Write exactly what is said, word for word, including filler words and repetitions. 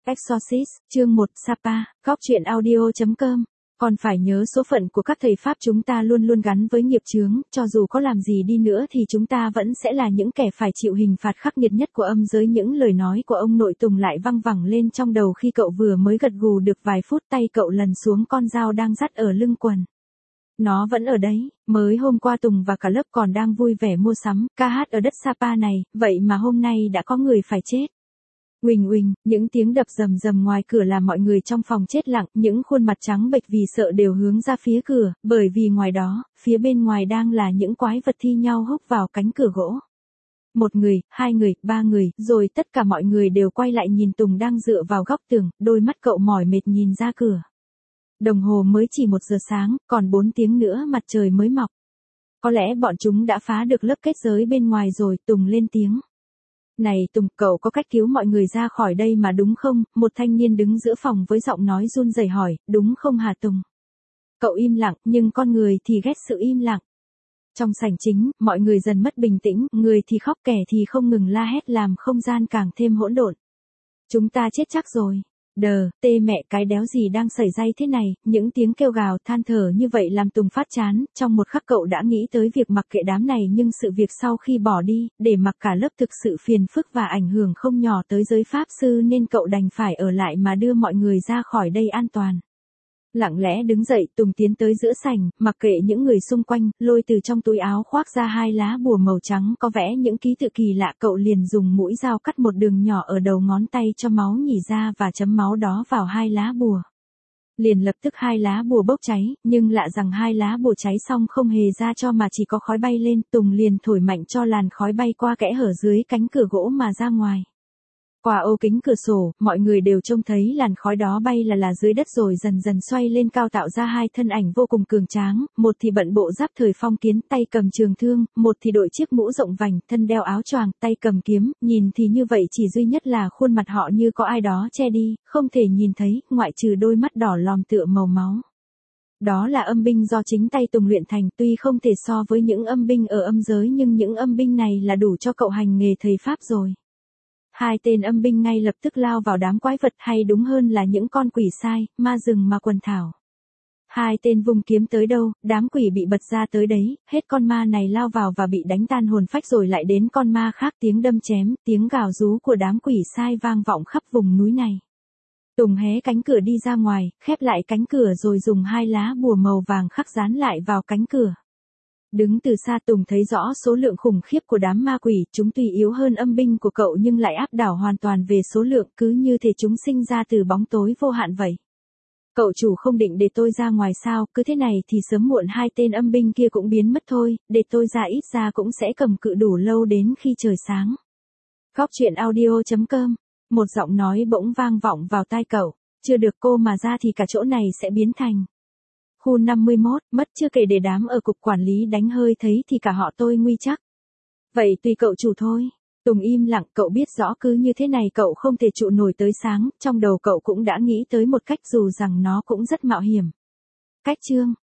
Exorcist, chương một, Sapa, góc truyện audio chấm com. Còn phải nhớ số phận của các thầy Pháp chúng ta luôn luôn gắn với nghiệp chướng, cho dù có làm gì đi nữa thì chúng ta vẫn sẽ là những kẻ phải chịu hình phạt khắc nghiệt nhất của âm giới. Những lời nói của ông nội Tùng lại văng vẳng lên trong đầu khi cậu vừa mới gật gù được vài phút, tay cậu lần xuống con dao đang dắt ở lưng quần. Nó vẫn ở đấy, mới hôm qua Tùng và cả lớp còn đang vui vẻ mua sắm, ca hát ở đất Sapa này, vậy mà hôm nay đã có người phải chết. Uỳnh uỳnh, những tiếng đập rầm rầm ngoài cửa làm mọi người trong phòng chết lặng, những khuôn mặt trắng bệch vì sợ đều hướng ra phía cửa, bởi vì ngoài đó, phía bên ngoài đang là những quái vật thi nhau húc vào cánh cửa gỗ. Một người, hai người, ba người, rồi tất cả mọi người đều quay lại nhìn Tùng đang dựa vào góc tường, đôi mắt cậu mỏi mệt nhìn ra cửa. Đồng hồ mới chỉ một giờ sáng, còn bốn tiếng nữa mặt trời mới mọc. Có lẽ bọn chúng đã phá được lớp kết giới bên ngoài rồi, Tùng lên tiếng. Này Tùng, cậu có cách cứu mọi người ra khỏi đây mà đúng không? Một thanh niên đứng giữa phòng với giọng nói run rẩy hỏi, đúng không hả Tùng? Cậu im lặng, nhưng con người thì ghét sự im lặng. Trong sảnh chính, mọi người dần mất bình tĩnh, người thì khóc kẻ thì không ngừng la hét làm không gian càng thêm hỗn độn. Chúng ta chết chắc rồi. Đờ, tê mẹ cái đéo gì đang xảy ra thế này, những tiếng kêu gào than thở như vậy làm Tùng phát chán, trong một khắc cậu đã nghĩ tới việc mặc kệ đám này nhưng sự việc sau khi bỏ đi, để mặc cả lớp thực sự phiền phức và ảnh hưởng không nhỏ tới giới pháp sư nên cậu đành phải ở lại mà đưa mọi người ra khỏi đây an toàn. Lặng lẽ đứng dậy, Tùng tiến tới giữa sảnh, mặc kệ những người xung quanh, lôi từ trong túi áo khoác ra hai lá bùa màu trắng có vẽ những ký tự kỳ lạ. Cậu liền dùng mũi dao cắt một đường nhỏ ở đầu ngón tay cho máu nhỉ ra và chấm máu đó vào hai lá bùa. Liền lập tức hai lá bùa bốc cháy, nhưng lạ rằng hai lá bùa cháy xong không hề ra cho mà chỉ có khói bay lên. Tùng liền thổi mạnh cho làn khói bay qua kẽ hở dưới cánh cửa gỗ mà ra ngoài. Qua ô kính cửa sổ, mọi người đều trông thấy làn khói đó bay là là dưới đất rồi dần dần xoay lên cao tạo ra hai thân ảnh vô cùng cường tráng, một thì bận bộ giáp thời phong kiến, tay cầm trường thương, một thì đội chiếc mũ rộng vành, thân đeo áo choàng, tay cầm kiếm, nhìn thì như vậy chỉ duy nhất là khuôn mặt họ như có ai đó che đi, không thể nhìn thấy, ngoại trừ đôi mắt đỏ lòm tựa màu máu. Đó là âm binh do chính tay Tùng luyện thành, tuy không thể so với những âm binh ở âm giới nhưng những âm binh này là đủ cho cậu hành nghề thầy Pháp rồi. Hai tên âm binh ngay lập tức lao vào đám quái vật, hay đúng hơn là những con quỷ sai, ma rừng ma quần thảo. Hai tên vung kiếm tới đâu, đám quỷ bị bật ra tới đấy, hết con ma này lao vào và bị đánh tan hồn phách rồi lại đến con ma khác, tiếng đâm chém, tiếng gào rú của đám quỷ sai vang vọng khắp vùng núi này. Tùng hé cánh cửa đi ra ngoài, khép lại cánh cửa rồi dùng hai lá bùa màu vàng khắc dán lại vào cánh cửa. Đứng từ xa Tùng thấy rõ số lượng khủng khiếp của đám ma quỷ, chúng tuy yếu hơn âm binh của cậu nhưng lại áp đảo hoàn toàn về số lượng, cứ như thể chúng sinh ra từ bóng tối vô hạn vậy. Cậu chủ không định để tôi ra ngoài sao, cứ thế này thì sớm muộn hai tên âm binh kia cũng biến mất thôi, để tôi ra ít ra cũng sẽ cầm cự đủ lâu đến khi trời sáng. Góc truyện audio chấm com, một giọng nói bỗng vang vọng vào tai cậu, chưa được cô mà ra thì cả chỗ này sẽ biến thành. Khu năm mươi mốt, mất chưa kể để đám ở cục quản lý đánh hơi thấy thì cả họ tôi nguy chắc. Vậy tùy cậu chủ thôi. Tùng im lặng, cậu biết rõ cứ như thế này cậu không thể trụ nổi tới sáng, trong đầu cậu cũng đã nghĩ tới một cách dù rằng nó cũng rất mạo hiểm. Cách chương.